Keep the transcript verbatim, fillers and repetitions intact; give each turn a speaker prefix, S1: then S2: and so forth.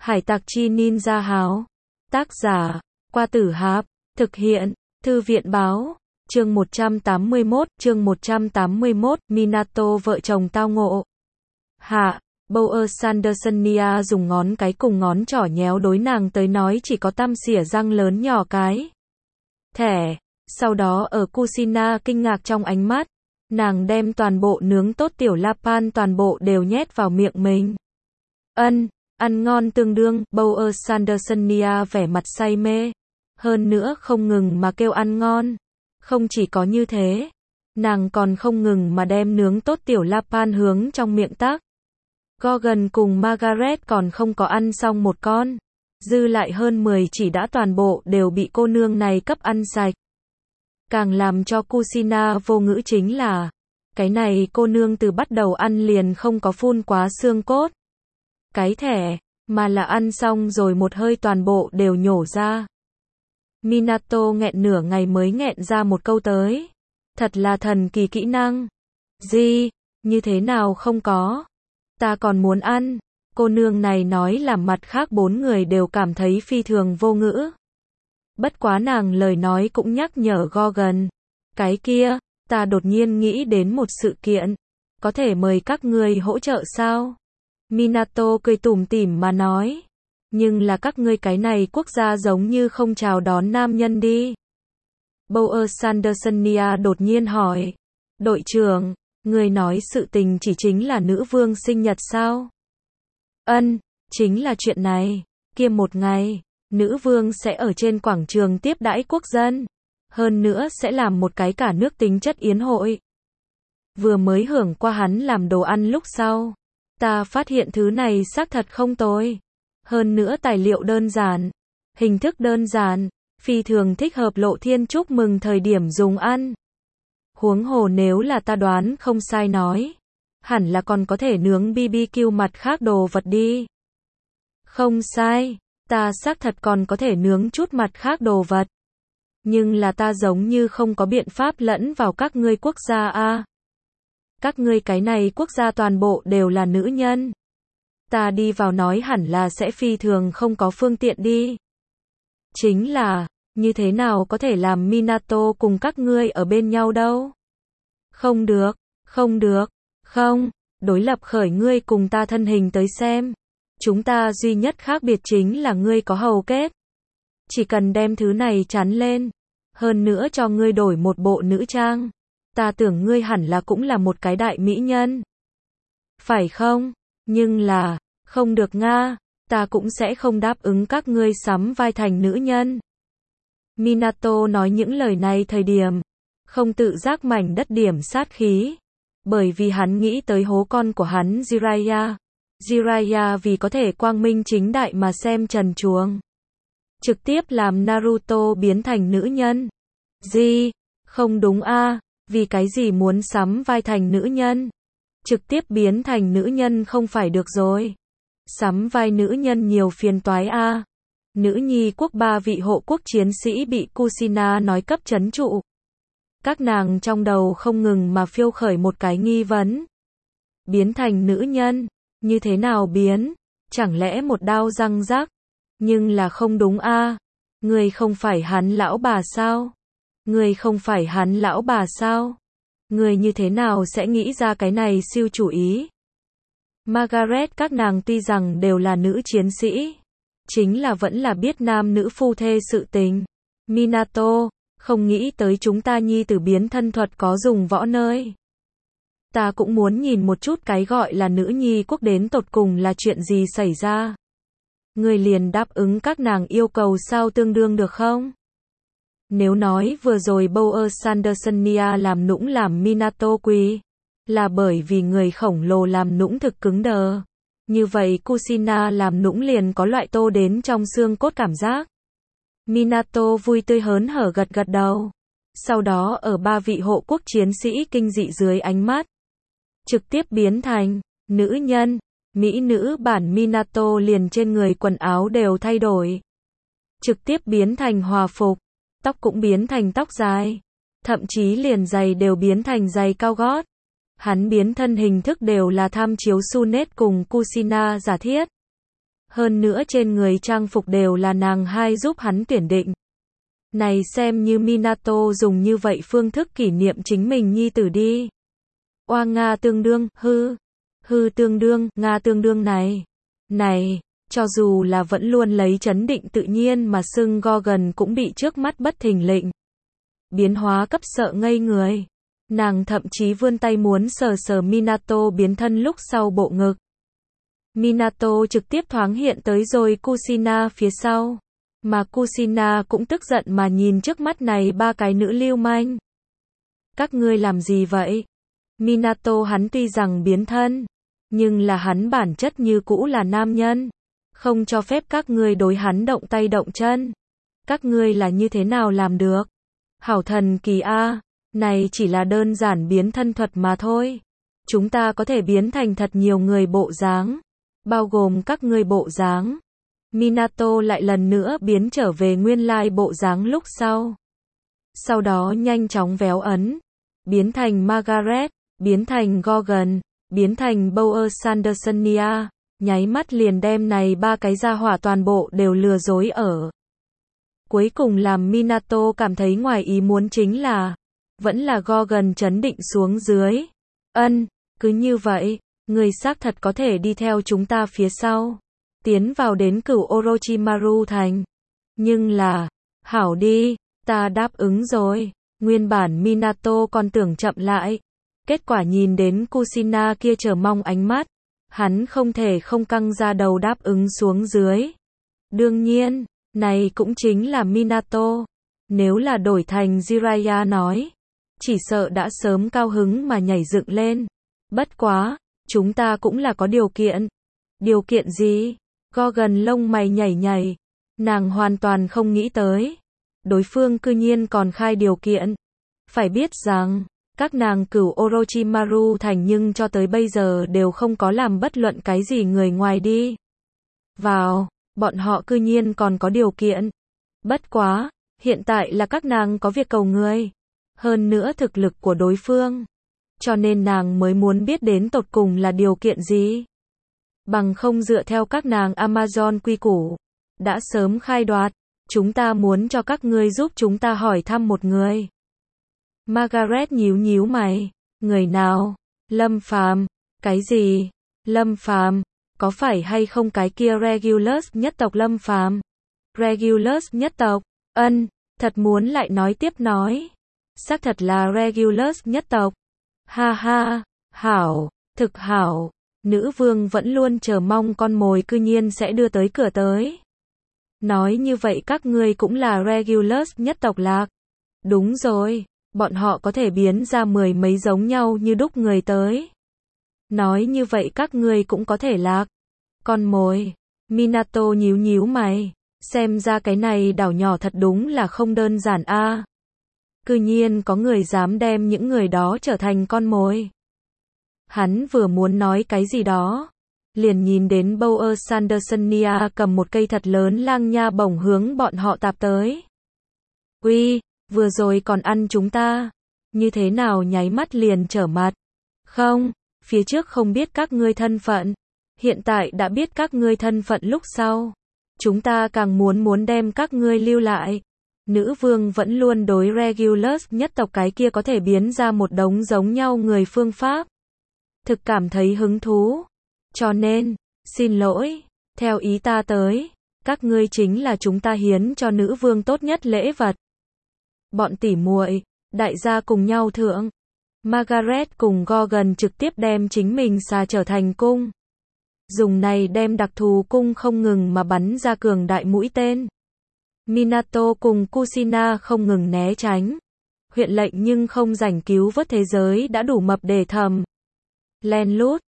S1: Hải tặc chi ninja háo. Tác giả, Qua Tử Hạp. Thực hiện, Thư viện báo. Chương một trăm tám mươi mốt, chương một trăm tám mươi mốt, Minato vợ chồng tao ngộ. Hạ, Bauer Sandersonia dùng ngón cái cùng ngón trỏ nhéo đối nàng tới nói chỉ có tăm xỉa răng lớn nhỏ cái. Thẻ, sau đó ở Kushina kinh ngạc trong ánh mắt, nàng đem toàn bộ nướng tốt tiểu Lapan toàn bộ đều nhét vào miệng mình. Ân, ăn ngon tương đương, Bauer Sandersonia vẻ mặt say mê. Hơn nữa không ngừng mà kêu ăn ngon. Không chỉ có như thế, nàng còn không ngừng mà đem nướng tốt tiểu Lapan hướng trong miệng tắc. Gorgon cùng Margaret còn không có ăn xong một con. Dư lại hơn mười chỉ đã toàn bộ đều bị cô nương này cấp ăn sạch. Càng làm cho Kushina vô ngữ chính là, cái này cô nương từ bắt đầu ăn liền không có phun quá xương cốt. Cái thẻ, mà là ăn xong rồi một hơi toàn bộ đều nhổ ra. Minato nghẹn nửa ngày mới nghẹn ra một câu tới. Thật là thần kỳ kỹ năng. Gì, như thế nào không có? Ta còn muốn ăn. Cô nương này nói làm mặt khác bốn người đều cảm thấy phi thường vô ngữ. Bất quá nàng lời nói cũng nhắc nhở Gorgon. Cái kia, ta đột nhiên nghĩ đến một sự kiện. Có thể mời các ngươi hỗ trợ sao? Minato cười tủm tỉm mà nói. Nhưng là các ngươi cái này quốc gia giống như không chào đón nam nhân đi. Bauer Sandersonia đột nhiên hỏi. Đội trưởng, người nói sự tình chỉ chính là nữ vương sinh nhật sao? Ân, chính là chuyện này. Kia một ngày, nữ vương sẽ ở trên quảng trường tiếp đãi quốc dân. Hơn nữa sẽ làm một cái cả nước tính chất yến hội. Vừa mới hưởng qua hắn làm đồ ăn lúc sau. Ta phát hiện thứ này xác thật không tồi. Hơn nữa tài liệu đơn giản, hình thức đơn giản, phi thường thích hợp Lộ Thiên chúc mừng thời điểm dùng ăn. Huống hồ nếu là ta đoán không sai nói, hẳn là còn có thể nướng bê bê kiu mặt khác đồ vật đi. Không sai, ta xác thật còn có thể nướng chút mặt khác đồ vật. Nhưng là ta giống như không có biện pháp lẫn vào các ngươi quốc gia a. Các ngươi cái này quốc gia toàn bộ đều là nữ nhân. Ta đi vào nói hẳn là sẽ phi thường không có phương tiện đi. Chính là, như thế nào có thể làm Minato cùng các ngươi ở bên nhau đâu? Không được, không được, không, đối lập khởi ngươi cùng ta thân hình tới xem. Chúng ta duy nhất khác biệt chính là ngươi có hầu kết. Chỉ cần đem thứ này chắn lên, hơn nữa cho ngươi đổi một bộ nữ trang. Ta tưởng ngươi hẳn là cũng là một cái đại mỹ nhân. Phải không? Nhưng là, không được nga, ta cũng sẽ không đáp ứng các ngươi sắm vai thành nữ nhân. Minato nói những lời này thời điểm, không tự giác mảnh đất điểm sát khí. Bởi vì hắn nghĩ tới hố con của hắn Jiraiya. Jiraiya vì có thể quang minh chính đại mà xem trần truồng. Trực tiếp làm Naruto biến thành nữ nhân. Gì? Không đúng a, vì cái gì muốn sắm vai thành nữ nhân? Trực tiếp biến thành nữ nhân không phải được rồi. Sắm vai nữ nhân nhiều phiền toái a. Nữ nhi quốc ba vị hộ quốc chiến sĩ bị Kushina nói cấp trấn trụ. Các nàng trong đầu không ngừng mà phiêu khởi một cái nghi vấn. Biến thành nữ nhân, như thế nào biến? Chẳng lẽ một đao răng rắc? Nhưng là không đúng a. Người không phải hắn lão bà sao? Người không phải hắn lão bà sao? Người như thế nào sẽ nghĩ ra cái này siêu chủ ý? Margaret các nàng tuy rằng đều là nữ chiến sĩ, chính là vẫn là biết nam nữ phu thê sự tình. Minato, không nghĩ tới chúng ta nhi tử biến thân thuật có dùng võ nơi. Ta cũng muốn nhìn một chút cái gọi là nữ nhi quốc đến tột cùng là chuyện gì xảy ra. Người liền đáp ứng các nàng yêu cầu sao tương đương được không? Nếu nói vừa rồi Bauer Sandersonia làm nũng làm Minato quỳ, là bởi vì người khổng lồ làm nũng thực cứng đờ. Như vậy Kushina làm nũng liền có loại tô đến trong xương cốt cảm giác. Minato vui tươi hớn hở gật gật đầu. Sau đó ở ba vị hộ quốc chiến sĩ kinh dị dưới ánh mắt, trực tiếp biến thành nữ nhân. Mỹ nữ bản Minato liền trên người quần áo đều thay đổi. Trực tiếp biến thành hòa phục. Tóc cũng biến thành tóc dài. Thậm chí liền giày đều biến thành giày cao gót. Hắn biến thân hình thức đều là tham chiếu Sunet cùng Kushina giả thiết. Hơn nữa trên người trang phục đều là nàng hai giúp hắn tuyển định. Này xem như Minato dùng như vậy phương thức kỷ niệm chính mình nhi tử đi. Oa Nga tương đương, hư, hư tương đương, Nga tương đương này. Này, cho dù là vẫn luôn lấy trấn định tự nhiên mà xưng Gorgon cũng bị trước mắt bất thình lình biến hóa cấp sợ ngây người. Nàng thậm chí vươn tay muốn sờ sờ Minato biến thân lúc sau bộ ngực. Minato trực tiếp thoáng hiện tới rồi Kushina phía sau. Mà Kushina cũng tức giận mà nhìn trước mắt này ba cái nữ lưu manh. Các ngươi làm gì vậy? Minato hắn tuy rằng biến thân, nhưng là hắn bản chất như cũ là nam nhân. Không cho phép các ngươi đối hắn động tay động chân. Các ngươi là như thế nào làm được? Hảo thần kỳ a, này chỉ là đơn giản biến thân thuật mà thôi. Chúng ta có thể biến thành thật nhiều người bộ dáng, bao gồm các ngươi bộ dáng. Minato lại lần nữa biến trở về nguyên lai bộ dáng lúc sau. Sau đó nhanh chóng véo ấn, biến thành Margaret, biến thành Gorgon, biến thành Bower Sandersonia, nháy mắt liền đem này ba cái gia hỏa toàn bộ đều lừa dối ở. Cuối cùng làm Minato cảm thấy ngoài ý muốn chính là, vẫn là Gorgon trấn định xuống dưới. Ân, cứ như vậy, người xác thật có thể đi theo chúng ta phía sau, tiến vào đến cửu Orochimaru thành. Nhưng là, hảo đi, ta đáp ứng rồi. Nguyên bản Minato còn tưởng chậm lại. Kết quả nhìn đến Kushina kia chờ mong ánh mắt, hắn không thể không căng ra đầu đáp ứng xuống dưới. Đương nhiên, này cũng chính là Minato. Nếu là đổi thành Jiraiya nói, chỉ sợ đã sớm cao hứng mà nhảy dựng lên. Bất quá, chúng ta cũng là có điều kiện. Điều kiện gì? Gorgon lông mày nhảy nhảy. Nàng hoàn toàn không nghĩ tới. Đối phương cư nhiên còn khai điều kiện. Phải biết rằng, các nàng cửu Orochimaru thành nhưng cho tới bây giờ đều không có làm bất luận cái gì người ngoài đi vào, bọn họ cư nhiên còn có điều kiện. Bất quá, hiện tại là các nàng có việc cầu người. Hơn nữa thực lực của đối phương. Cho nên nàng mới muốn biết đến tột cùng là điều kiện gì. Bằng không dựa theo các nàng Amazon quy củ. Đã sớm khai đoạt. Chúng ta muốn cho các ngươi giúp chúng ta hỏi thăm một người. Margaret nhíu nhíu mày. Người nào? Lâm Phàm. Cái gì? Lâm Phàm? Có phải hay không cái kia Regulus nhất tộc Lâm Phàm? Regulus nhất tộc? Ân, thật muốn lại nói tiếp nói. Xác thật là Regulus nhất tộc. Ha ha, hảo, thực hảo. Nữ vương vẫn luôn chờ mong con mồi cư nhiên sẽ đưa tới cửa tới. Nói như vậy các ngươi cũng là Regulus nhất tộc lạc. Đúng rồi, bọn họ có thể biến ra mười mấy giống nhau như đúc người tới. Nói như vậy các ngươi cũng có thể lạc. Con mồi. Minato nhíu nhíu mày. Xem ra cái này đảo nhỏ thật đúng là không đơn giản a. À. Cư nhiên có người dám đem những người đó trở thành con mồi. Hắn vừa muốn nói cái gì đó. Liền nhìn đến Bower Sandersonia cầm một cây thật lớn lang nha bổng hướng bọn họ tạp tới. Uy, vừa rồi còn ăn chúng ta. Như thế nào nháy mắt liền trở mặt. Không, phía trước không biết các ngươi thân phận. Hiện tại đã biết các ngươi thân phận lúc sau. Chúng ta càng muốn muốn đem các ngươi lưu lại. Nữ vương vẫn luôn đối Regulus nhất tộc cái kia có thể biến ra một đống giống nhau người phương pháp. Thực cảm thấy hứng thú. Cho nên, xin lỗi, theo ý ta tới, các ngươi chính là chúng ta hiến cho nữ vương tốt nhất lễ vật. Bọn tỉ muội, đại gia cùng nhau thượng. Margaret cùng Gorgon trực tiếp đem chính mình xà trở thành cung. Dùng này đem đặc thù cung không ngừng mà bắn ra cường đại mũi tên. Minato cùng Kushina không ngừng né tránh. Huyện lệnh nhưng không rảnh cứu vớt thế giới đã đủ mập để thầm. Len lút,